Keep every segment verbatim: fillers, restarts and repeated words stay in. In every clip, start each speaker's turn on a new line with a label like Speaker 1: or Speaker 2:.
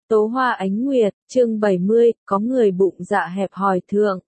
Speaker 1: Tố Hoa Ánh Nguyệt, chương bảy mươi, có người bụng dạ hẹp hòi thượng.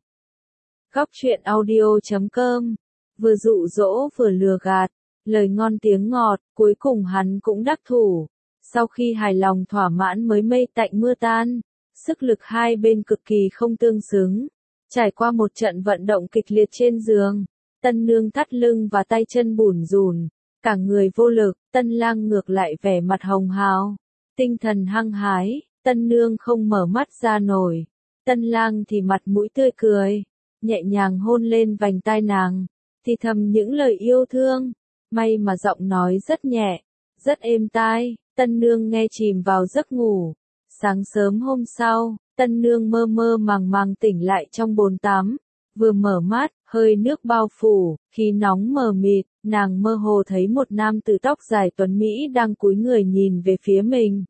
Speaker 1: Góc truyện audio chấm com, vừa dụ dỗ vừa lừa gạt, lời ngon tiếng ngọt, cuối cùng hắn cũng đắc thủ. Sau khi hài lòng thỏa mãn mới mây tạnh mưa tan, sức lực hai bên cực kỳ không tương xứng. Trải qua một trận vận động kịch liệt trên giường, tân nương thắt lưng và tay chân bủn rủn, cả người vô lực, tân lang ngược lại vẻ mặt hồng hào, tinh thần hăng hái. Tân nương không mở mắt ra nổi, tân lang thì mặt mũi tươi cười, nhẹ nhàng hôn lên vành tai nàng, thì thầm những lời yêu thương, may mà giọng nói rất nhẹ, rất êm tai, tân nương nghe chìm vào giấc ngủ. Sáng sớm hôm sau, tân nương mơ mơ màng màng tỉnh lại trong bồn tắm, vừa mở mắt, hơi nước bao phủ, khí nóng mờ mịt, nàng mơ hồ thấy một nam tử tóc dài tuấn Mỹ đang cúi người nhìn về phía mình.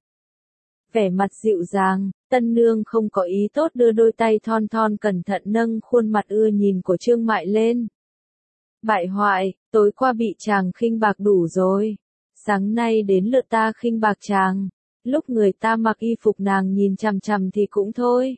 Speaker 1: Vẻ mặt dịu dàng, tân nương không có ý tốt đưa đôi tay thon thon cẩn thận nâng khuôn mặt ưa nhìn của Trương Mại lên. Bại hoại, tối qua bị chàng khinh bạc đủ rồi. Sáng nay đến lượt ta khinh bạc chàng. Lúc người ta mặc y phục nàng nhìn chằm chằm thì cũng thôi.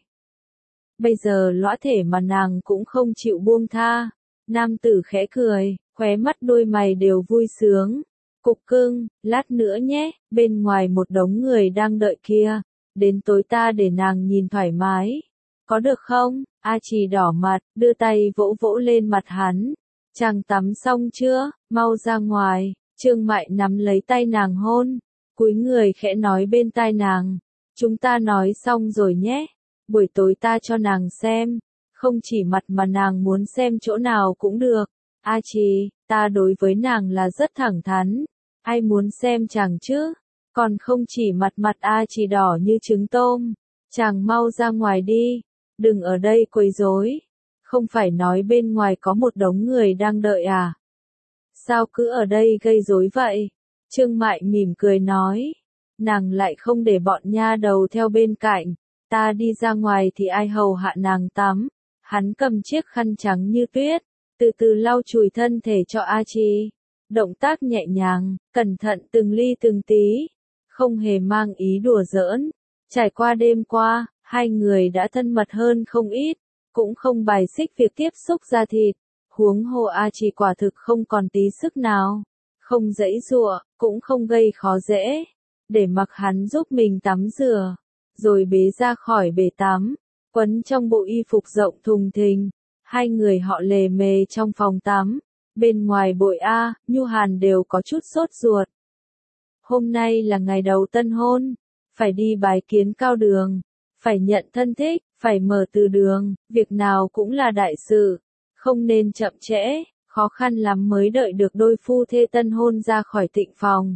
Speaker 1: Bây giờ lõa thể mà nàng cũng không chịu buông tha. Nam tử khẽ cười, khóe mắt đôi mày đều vui sướng. Cục cưng, lát nữa nhé, bên ngoài một đống người đang đợi kia, đến tối ta để nàng nhìn thoải mái. Có được không? A Trì đỏ mặt, đưa tay vỗ vỗ lên mặt hắn. Chàng tắm xong chưa? Mau ra ngoài. Trương Mại nắm lấy tay nàng hôn, cúi người khẽ nói bên tai nàng. Chúng ta nói xong rồi nhé. Buổi tối ta cho nàng xem, không chỉ mặt mà nàng muốn xem chỗ nào cũng được. A Trì, ta đối với nàng là rất thẳng thắn. Ai muốn xem chàng chứ? Còn không chỉ mặt mặt A Trì đỏ như trứng tôm. Chàng mau ra ngoài đi. Đừng ở đây quấy rối. Không phải nói bên ngoài có một đống người đang đợi à? Sao cứ ở đây gây rối vậy? Trương Mại mỉm cười nói. Nàng lại không để bọn nha đầu theo bên cạnh. Ta đi ra ngoài thì ai hầu hạ nàng tắm. Hắn cầm chiếc khăn trắng như tuyết, từ từ lau chùi thân thể cho A Trì. Động tác nhẹ nhàng, cẩn thận từng ly từng tí, không hề mang ý đùa giỡn. Trải qua đêm qua, hai người đã thân mật hơn không ít, cũng không bài xích việc tiếp xúc da thịt. Huống hồ A Trì quả thực không còn tí sức nào, không giãy giụa, cũng không gây khó dễ, để mặc hắn giúp mình tắm rửa, rồi bế ra khỏi bể tắm, quấn trong bộ y phục rộng thùng thình. Hai người họ lề mề trong phòng tắm. Bên ngoài Bội A, Nhu Hàn đều có chút sốt ruột. Hôm nay là ngày đầu tân hôn, phải đi bái kiến cao đường, phải nhận thân thích, phải mở từ đường, việc nào cũng là đại sự, không nên chậm trễ, khó khăn lắm mới đợi được đôi phu thê tân hôn ra khỏi tịnh phòng.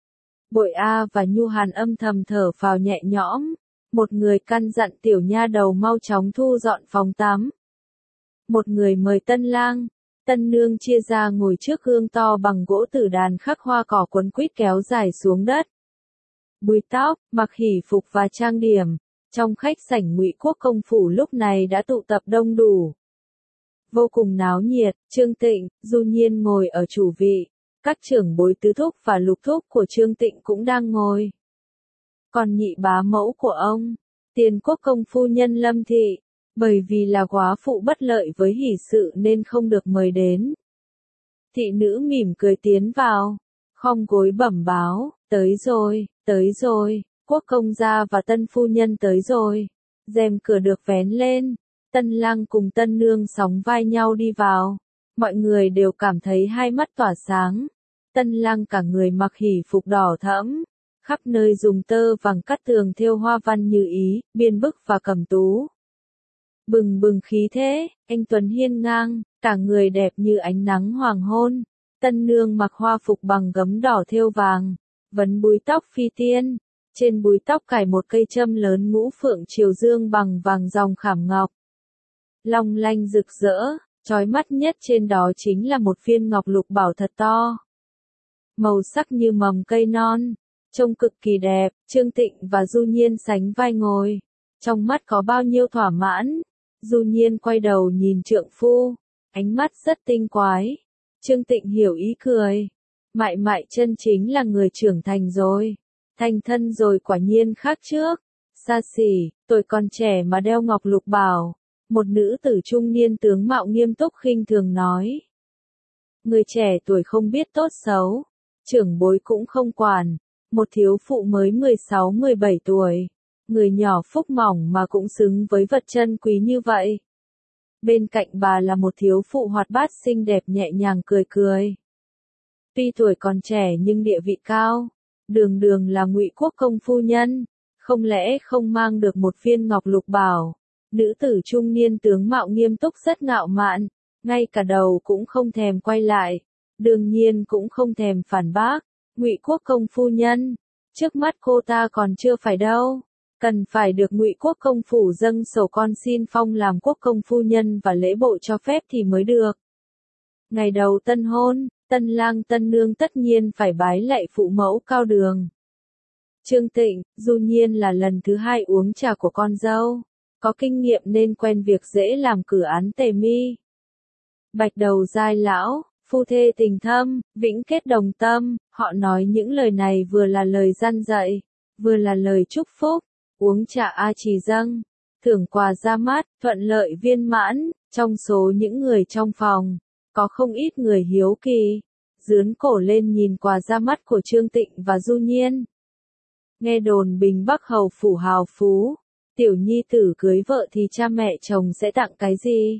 Speaker 1: Bội A và Nhu Hàn âm thầm thở phào nhẹ nhõm, một người căn dặn tiểu nha đầu mau chóng thu dọn phòng tắm. Một người mời tân lang. Tân nương chia ra ngồi trước gương to bằng gỗ tử đàn khắc hoa cỏ quấn quýt kéo dài xuống đất. Búi tóc, mặc hỷ phục và trang điểm, trong khách sảnh Ngụy Quốc công phủ lúc này đã tụ tập đông đủ. Vô cùng náo nhiệt, Trương Tịnh, Du Nhiên ngồi ở chủ vị, các trưởng bối tứ thúc và lục thúc của Trương Tịnh cũng đang ngồi. Còn nhị bá mẫu của ông, Tiền Quốc công phu nhân Lâm Thị, bởi vì là góa phụ bất lợi với hỷ sự nên không được mời đến. Thị nữ mỉm cười tiến vào, khom gối bẩm báo, tới rồi, tới rồi, quốc công gia và tân phu nhân tới rồi. Rèm cửa được vén lên, tân lang cùng tân nương sóng vai nhau đi vào. Mọi người đều cảm thấy hai mắt tỏa sáng. Tân lang cả người mặc hỷ phục đỏ thẫm, khắp nơi dùng tơ vàng cắt tường thêu hoa văn như ý, biên bức và cẩm tú. Bừng bừng khí thế, anh tuấn hiên ngang, cả người đẹp như ánh nắng hoàng hôn. Tân nương mặc hoa phục bằng gấm đỏ thêu vàng, vấn búi tóc phi tiên, trên búi tóc cài một cây châm lớn ngũ phượng triều dương bằng vàng ròng khảm ngọc. Long lanh rực rỡ, chói mắt nhất trên đó chính là một viên ngọc lục bảo thật to. Màu sắc như mầm cây non, trông cực kỳ đẹp. Trương Tịnh và Du Nhiên sánh vai ngồi, trong mắt có bao nhiêu thỏa mãn. Du Nhiên quay đầu nhìn trượng phu, ánh mắt rất tinh quái. Trương Tịnh hiểu ý cười. Mại Mại chân chính là người trưởng thành rồi. Thành thân rồi quả nhiên khác trước. Xa xỉ, tuổi còn trẻ mà đeo ngọc lục bảo. Một nữ tử trung niên tướng mạo nghiêm túc khinh thường nói. Người trẻ tuổi không biết tốt xấu, trưởng bối cũng không quản. Một thiếu phụ mới mười sáu mười bảy tuổi, người nhỏ phúc mỏng mà cũng xứng với vật chân quý như vậy. Bên cạnh bà là một thiếu phụ hoạt bát xinh đẹp nhẹ nhàng cười cười. Tuy tuổi còn trẻ nhưng địa vị cao, đường đường là Ngụy Quốc công phu nhân, không lẽ không mang được một viên ngọc lục bảo. Nữ tử trung niên tướng mạo nghiêm túc rất ngạo mạn, ngay cả đầu cũng không thèm quay lại, đương nhiên cũng không thèm phản bác. Ngụy Quốc công phu nhân, trước mắt cô ta còn chưa phải đâu, cần phải được Ngụy Quốc công phủ dâng sổ con xin phong làm quốc công phu nhân và lễ bộ cho phép thì mới được. Ngày đầu tân hôn, tân lang tân nương tất nhiên phải bái lạy phụ mẫu cao đường. Trương Tịnh, Du Nhiên là lần thứ hai uống trà của con dâu, có kinh nghiệm nên quen việc dễ làm cử án tề mi. Bạch đầu giai lão, phu thê tình thâm, vĩnh kết đồng tâm, họ nói những lời này vừa là lời răn dạy, vừa là lời chúc phúc. Uống trà A Trì dâng, thưởng quà ra mắt, thuận lợi viên mãn. Trong số những người trong phòng, có không ít người hiếu kỳ, dướn cổ lên nhìn quà ra mắt của Trương Tịnh và Du Nhiên. Nghe đồn Bình Bắc hầu phủ hào phú, tiểu nhi tử cưới vợ thì cha mẹ chồng sẽ tặng cái gì?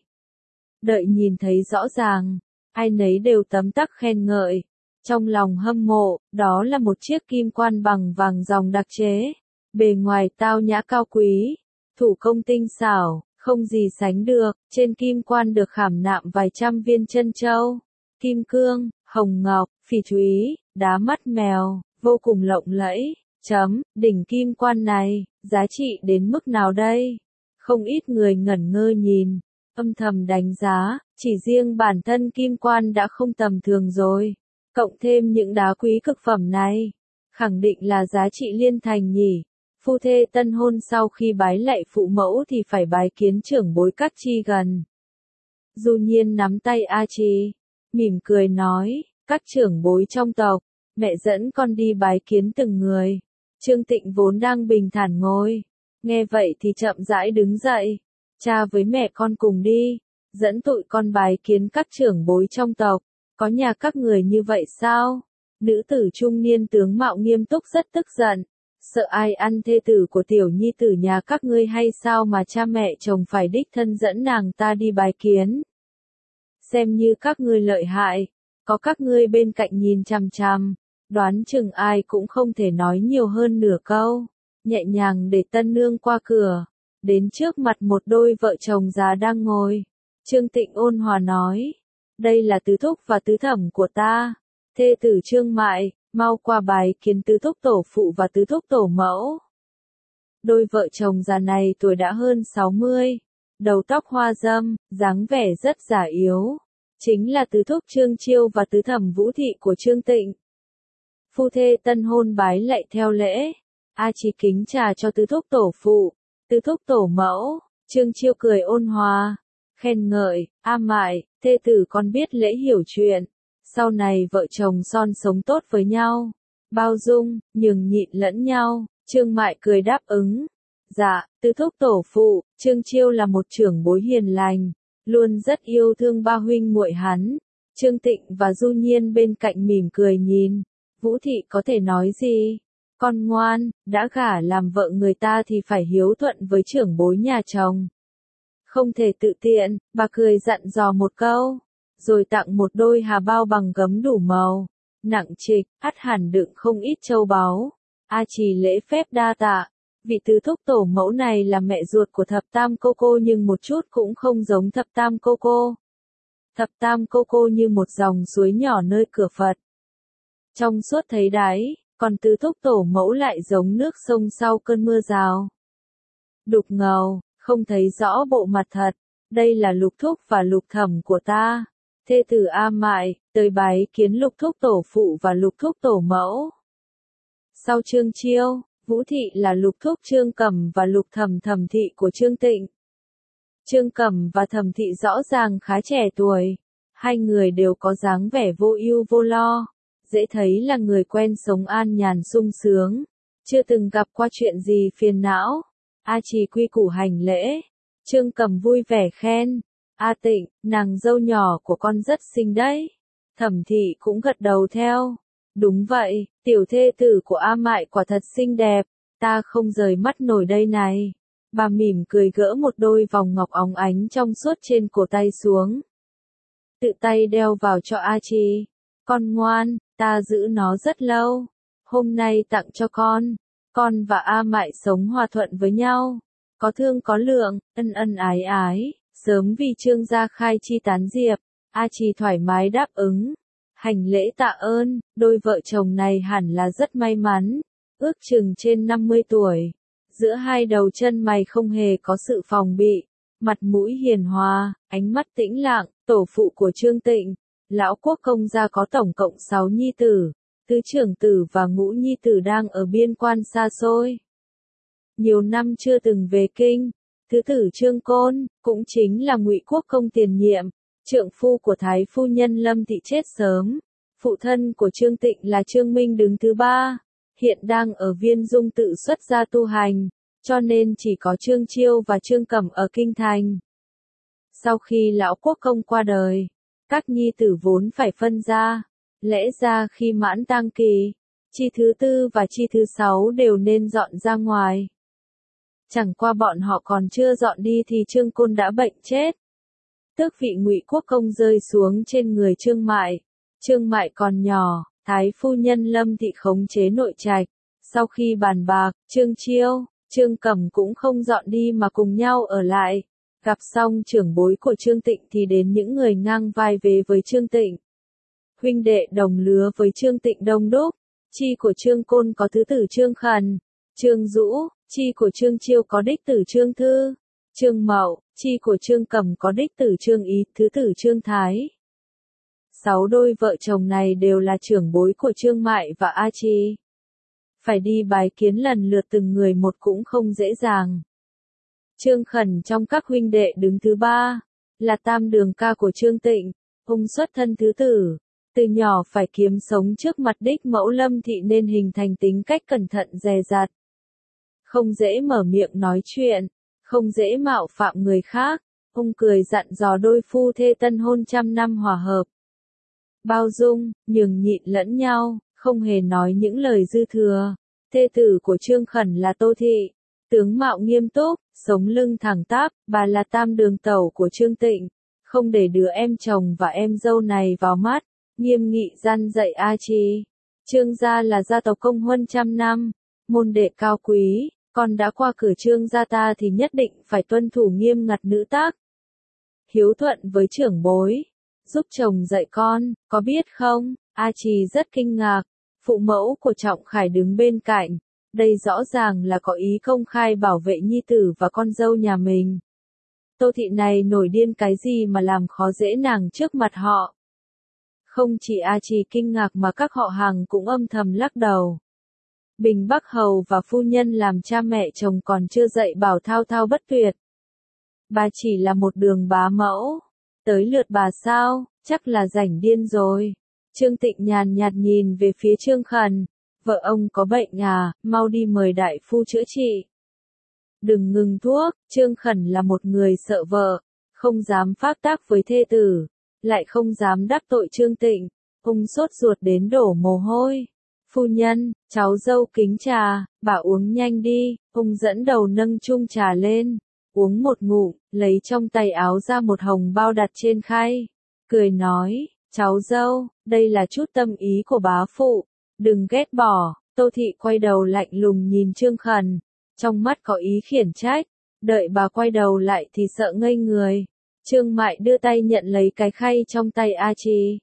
Speaker 1: Đợi nhìn thấy rõ ràng, ai nấy đều tấm tắc khen ngợi. Trong lòng hâm mộ, đó là một chiếc kim quan bằng vàng ròng đặc chế, bề ngoài tao nhã cao quý, thủ công tinh xảo, không gì sánh được. Trên kim quan được khảm nạm vài trăm viên chân châu, kim cương, hồng ngọc, phỉ thúy, đá mắt mèo, vô cùng lộng lẫy. Chấm, đỉnh kim quan này, giá trị đến mức nào đây? Không ít người ngẩn ngơ nhìn, âm thầm đánh giá, chỉ riêng bản thân kim quan đã không tầm thường rồi. Cộng thêm những đá quý cực phẩm này, khẳng định là giá trị liên thành nhỉ. Phu thê tân hôn sau khi bái lạy phụ mẫu thì phải bái kiến trưởng bối các chi gần. Du Nhiên nắm tay A Trì, mỉm cười nói, các trưởng bối trong tộc, mẹ dẫn con đi bái kiến từng người. Trương Tịnh vốn đang bình thản ngồi, nghe vậy thì chậm rãi đứng dậy, cha với mẹ con cùng đi, dẫn tụi con bái kiến các trưởng bối trong tộc. Có nhà các người như vậy sao? Nữ tử trung niên tướng mạo nghiêm túc rất tức giận, sợ ai ăn thê tử của tiểu nhi tử nhà các ngươi hay sao mà cha mẹ chồng phải đích thân dẫn nàng ta đi bái kiến. Xem như các ngươi lợi hại, có các ngươi bên cạnh nhìn chằm chằm, đoán chừng ai cũng không thể nói nhiều hơn nửa câu. Nhẹ nhàng để tân nương qua cửa, đến trước mặt một đôi vợ chồng già đang ngồi. Trương Tịnh ôn hòa nói, đây là tứ thúc và tứ thẩm của ta, thê tử Trương Mại, mau qua bái kiến tứ thúc tổ phụ và tứ thúc tổ mẫu. Đôi vợ chồng già này tuổi đã hơn sáu mươi, đầu tóc hoa râm, dáng vẻ rất già yếu, chính là tứ thúc Trương Chiêu và tứ thẩm Vũ Thị của Trương Tịnh. Phu thê tân hôn bái lạy theo lễ, A Trì kính trà cho tứ thúc tổ phụ, tứ thúc tổ mẫu. Trương Chiêu cười ôn hòa, khen ngợi, A Mại, thê tử con biết lễ hiểu chuyện, sau này vợ chồng son sống tốt với nhau, bao dung, nhường nhịn lẫn nhau. Trương Mại cười đáp ứng, dạ, tứ thúc tổ phụ. Trương Chiêu là một trưởng bối hiền lành, luôn rất yêu thương ba huynh muội hắn. Trương Tịnh và Du Nhiên bên cạnh mỉm cười nhìn. Vũ Thị có thể nói gì? Con ngoan, đã gả làm vợ người ta thì phải hiếu thuận với trưởng bối nhà chồng. Không thể tự tiện, bà cười dặn dò một câu, rồi tặng một đôi hà bao bằng gấm đủ màu, nặng trịch, ắt hẳn đựng không ít châu báu. A Trì lễ phép đa tạ. Vị tứ thúc tổ mẫu này là mẹ ruột của thập tam cô cô nhưng một chút cũng không giống thập tam cô cô. Thập tam cô cô như một dòng suối nhỏ nơi cửa Phật, trong suốt thấy đáy, còn tứ thúc tổ mẫu lại giống nước sông sau cơn mưa rào. Đục ngầu, không thấy rõ bộ mặt thật. Đây là lục thúc và lục thẩm của ta, thê tử A Mại, tới bái kiến lục thúc tổ phụ và lục thúc tổ mẫu. Sau Trương Chiêu, Vũ Thị là lục thúc Trương Cẩm và lục thẩm Thẩm Thị của Trương Tịnh. Trương Cẩm và Thẩm Thị rõ ràng khá trẻ tuổi, hai người đều có dáng vẻ vô ưu vô lo, dễ thấy là người quen sống an nhàn sung sướng, chưa từng gặp qua chuyện gì phiền não. A Trì quy củ hành lễ. Trương Cầm vui vẻ khen. A Tịnh, nàng dâu nhỏ của con rất xinh đấy. Thẩm Thị cũng gật đầu theo. Đúng vậy, tiểu thê tử của A Mại quả thật xinh đẹp, ta không rời mắt nổi đây này. Bà mỉm cười gỡ một đôi vòng ngọc óng ánh trong suốt trên cổ tay xuống. Tự tay đeo vào cho A Trì. Con ngoan, ta giữ nó rất lâu. Hôm nay tặng cho con. Con và A Mại sống hòa thuận với nhau. Có thương có lượng, ân ân ái ái. Sớm vì Trương gia khai chi tán diệp. A Trì thoải mái đáp ứng. Hành lễ tạ ơn, đôi vợ chồng này hẳn là rất may mắn. Ước chừng trên năm mươi tuổi. Giữa hai đầu chân mày không hề có sự phòng bị. Mặt mũi hiền hòa, ánh mắt tĩnh lặng, tổ phụ của Trương Tịnh. Lão quốc công gia có tổng cộng sáu nhi tử. Tứ trưởng tử và ngũ nhi tử đang ở biên quan xa xôi. Nhiều năm chưa từng về kinh. Thứ tử Trương Côn, cũng chính là Ngụy quốc công tiền nhiệm. Trượng phu của Thái phu nhân Lâm Thị chết sớm. Phụ thân của Trương Tịnh là Trương Minh đứng thứ ba. Hiện đang ở Viên Dung tự xuất gia tu hành. Cho nên chỉ có Trương Chiêu và Trương Cẩm ở kinh thành. Sau khi lão quốc công qua đời, các nhi tử vốn phải phân ra. Lẽ ra khi mãn tang kỳ, chi thứ tư và chi thứ sáu đều nên dọn ra ngoài. Chẳng qua bọn họ còn chưa dọn đi thì Trương Côn đã bệnh chết. Tước vị Ngụy quốc công rơi xuống trên người Trương Mại. Trương Mại còn nhỏ, Thái phu nhân Lâm Thị khống chế nội trạch. Sau khi bàn bạc, Trương Chiêu, Trương Cẩm cũng không dọn đi mà cùng nhau ở lại. Gặp xong trưởng bối của Trương Tịnh thì đến những người ngang vai về với Trương Tịnh. Huynh đệ đồng lứa với Trương Tịnh đông đúc. Chi của Trương Côn có thứ tử Trương Khẩn, Trương Dũ, chi của Trương Chiêu có đích tử Trương Thư, Trương Mậu, chi của Trương Cẩm có đích tử Trương Ý, thứ tử Trương Thái. Sáu đôi vợ chồng này đều là trưởng bối của Trương Mại và A Trì. Phải đi bái kiến lần lượt từng người một cũng không dễ dàng. Trương Khẩn trong các huynh đệ đứng thứ ba, là tam đường ca của Trương Tịnh, ông xuất thân thứ tử. Từ nhỏ phải kiếm sống trước mặt đích mẫu Lâm Thị nên hình thành tính cách cẩn thận dè dặt. Không dễ mở miệng nói chuyện, không dễ mạo phạm người khác. Ông cười dặn dò đôi phu thê tân hôn trăm năm hòa hợp. Bao dung, nhường nhịn lẫn nhau, không hề nói những lời dư thừa. Thê tử của Trương Khẩn là Tô Thị, tướng mạo nghiêm túc, sống lưng thẳng tắp, bà là tam đường tẩu của Trương Tịnh, không để đứa em chồng và em dâu này vào mắt, nghiêm nghị răn dạy A Trì. Trương gia là gia tộc công huân trăm năm, môn đệ cao quý, con đã qua cửa Trương gia ta thì nhất định phải tuân thủ nghiêm ngặt nữ tác. Hiếu thuận với trưởng bối, giúp chồng dạy con, có biết không? A Trì rất kinh ngạc, phụ mẫu của Trọng Khải đứng bên cạnh, đây rõ ràng là có ý công khai bảo vệ nhi tử và con dâu nhà mình. Tô Thị này nổi điên cái gì mà làm khó dễ nàng trước mặt họ. Không chỉ A Trì kinh ngạc mà các họ hàng cũng âm thầm lắc đầu. Bình Bắc Hầu và phu nhân làm cha mẹ chồng còn chưa dạy bảo thao thao bất tuyệt. Bà chỉ là một đường bá mẫu. Tới lượt bà sao, chắc là rảnh điên rồi. Trương Tịnh nhàn nhạt nhìn về phía Trương Khẩn. Vợ ông có bệnh à, mau đi mời đại phu chữa trị. Đừng ngừng thuốc, Trương Khẩn là một người sợ vợ, không dám phát tác với thê tử, lại không dám đắc tội Trương Tịnh. Ông sốt ruột đến đổ mồ hôi. Phu nhân, cháu dâu kính trà, bà uống nhanh đi. Ông dẫn đầu nâng chung trà lên, uống một ngụm, lấy trong tay áo ra một hồng bao đặt trên khay, cười nói, cháu dâu, đây là chút tâm ý của bá phụ, đừng ghét bỏ. Tô Thị quay đầu lạnh lùng nhìn Trương Khẩn, trong mắt có ý khiển trách, đợi bà quay đầu lại thì sợ ngây người. Trương Mại đưa tay nhận lấy cái khay trong tay A Trì,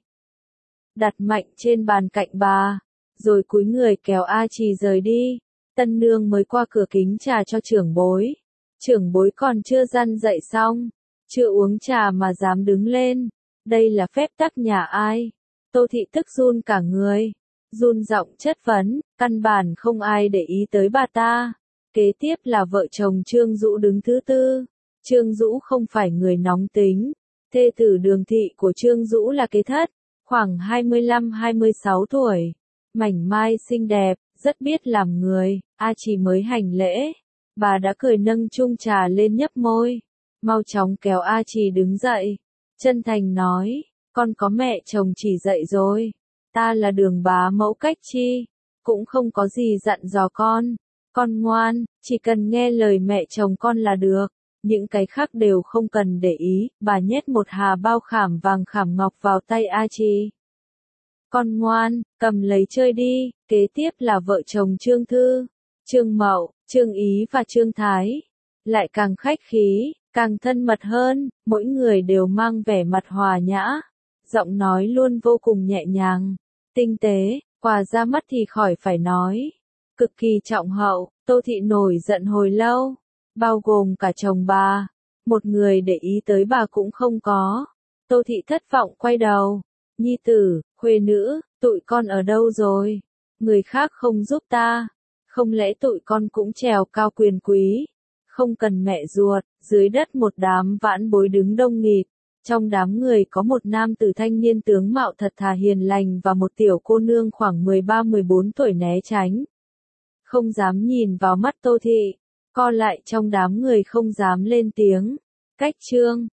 Speaker 1: đặt mạnh trên bàn cạnh bà, rồi cúi người kéo A Trì rời đi. Tân nương mới qua cửa kính trà cho trưởng bối. Trưởng bối còn chưa răn dạy xong, chưa uống trà mà dám đứng lên. Đây là phép tắc nhà ai? Tô Thị tức run cả người, run giọng chất vấn, căn bản không ai để ý tới bà ta. Kế tiếp là vợ chồng Trương Dũ đứng thứ tư. Trương Dũ không phải người nóng tính. Thê tử Đường Thị của Trương Dũ là kế thất, khoảng hai mươi lăm hai mươi sáu tuổi. Mảnh mai xinh đẹp, rất biết làm người. A Trì mới hành lễ. Bà đã cười nâng chung trà lên nhấp môi. Mau chóng kéo A Trì đứng dậy. Chân thành nói, con có mẹ chồng chỉ dạy rồi. Ta là Đường bá mẫu Cách Chi. Cũng không có gì dặn dò con. Con ngoan, chỉ cần nghe lời mẹ chồng con là được. Những cái khác đều không cần để ý. Bà nhét một hà bao khảm vàng khảm ngọc vào tay A Trì. Con ngoan, cầm lấy chơi đi. Kế tiếp là vợ chồng Trương Thư, Trương Mậu, Trương Ý và Trương Thái. Lại càng khách khí, càng thân mật hơn, mỗi người đều mang vẻ mặt hòa nhã. Giọng nói luôn vô cùng nhẹ nhàng, tinh tế, quà ra mắt thì khỏi phải nói. Cực kỳ trọng hậu, Tô Thị nổi giận hồi lâu, bao gồm cả chồng bà. Một người để ý tới bà cũng không có. Tô Thị thất vọng quay đầu. Nhi tử, khuê nữ, tụi con ở đâu rồi? Người khác không giúp ta. Không lẽ tụi con cũng trèo cao quyền quý? Không cần mẹ ruột. Dưới đất một đám vãn bối đứng đông nghịt. Trong đám người có một nam tử thanh niên tướng mạo thật thà hiền lành và một tiểu cô nương khoảng mười ba mười bốn tuổi né tránh. Không dám nhìn vào mắt Tô Thị. Co lại trong đám người không dám lên tiếng. Cách Trương,